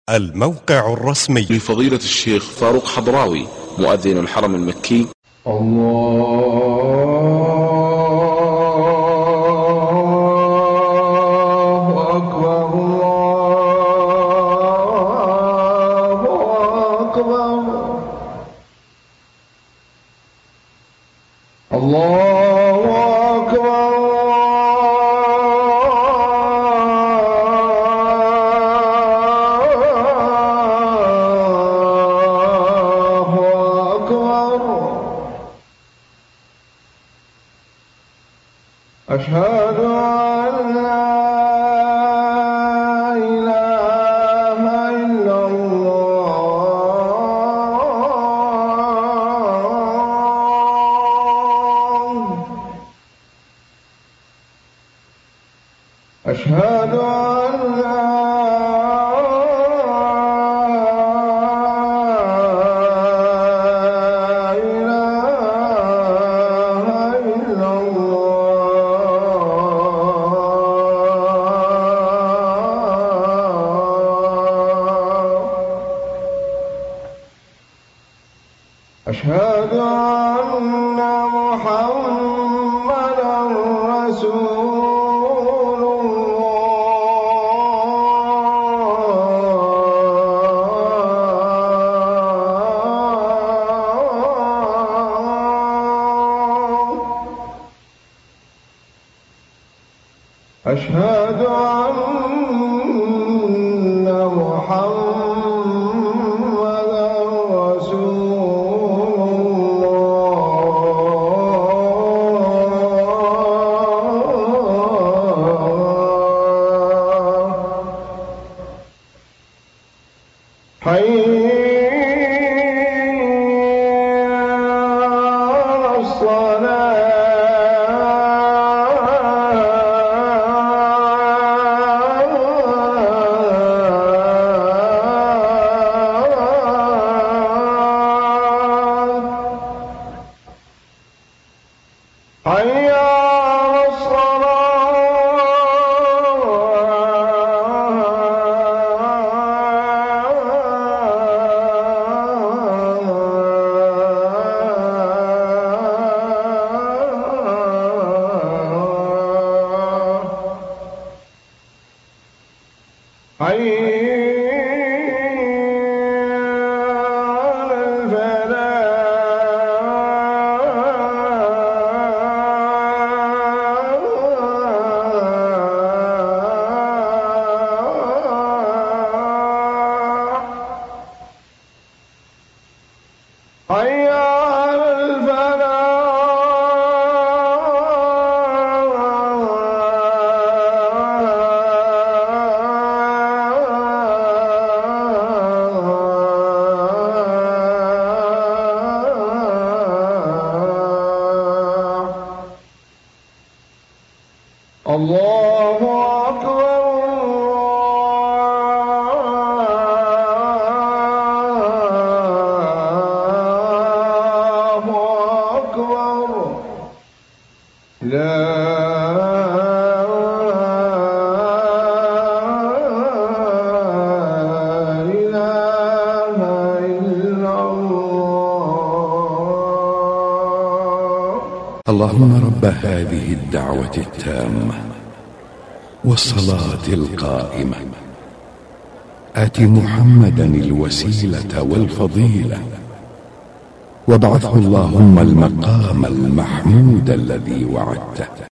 الموقع الرسمي لفضيلة الشيخ فاروق حضراوي مؤذن الحرم المكي. الله أكبر الله أكبر الله أكبر أشهد أن لا إله إلا الله أشهد أن لا أشهد أن محمدًا رسول الله أشهد أن محمدًا حي على الصلاة حي على حي على الفلاح حي على الله أكبر الله أكبر لا إله إلا الله. اللهم رب هذه الدعوة التامة والصلاة القائمة آت محمدا الوسيلة والفضيلة وابعثه اللهم المقام المحمود الذي وعدته.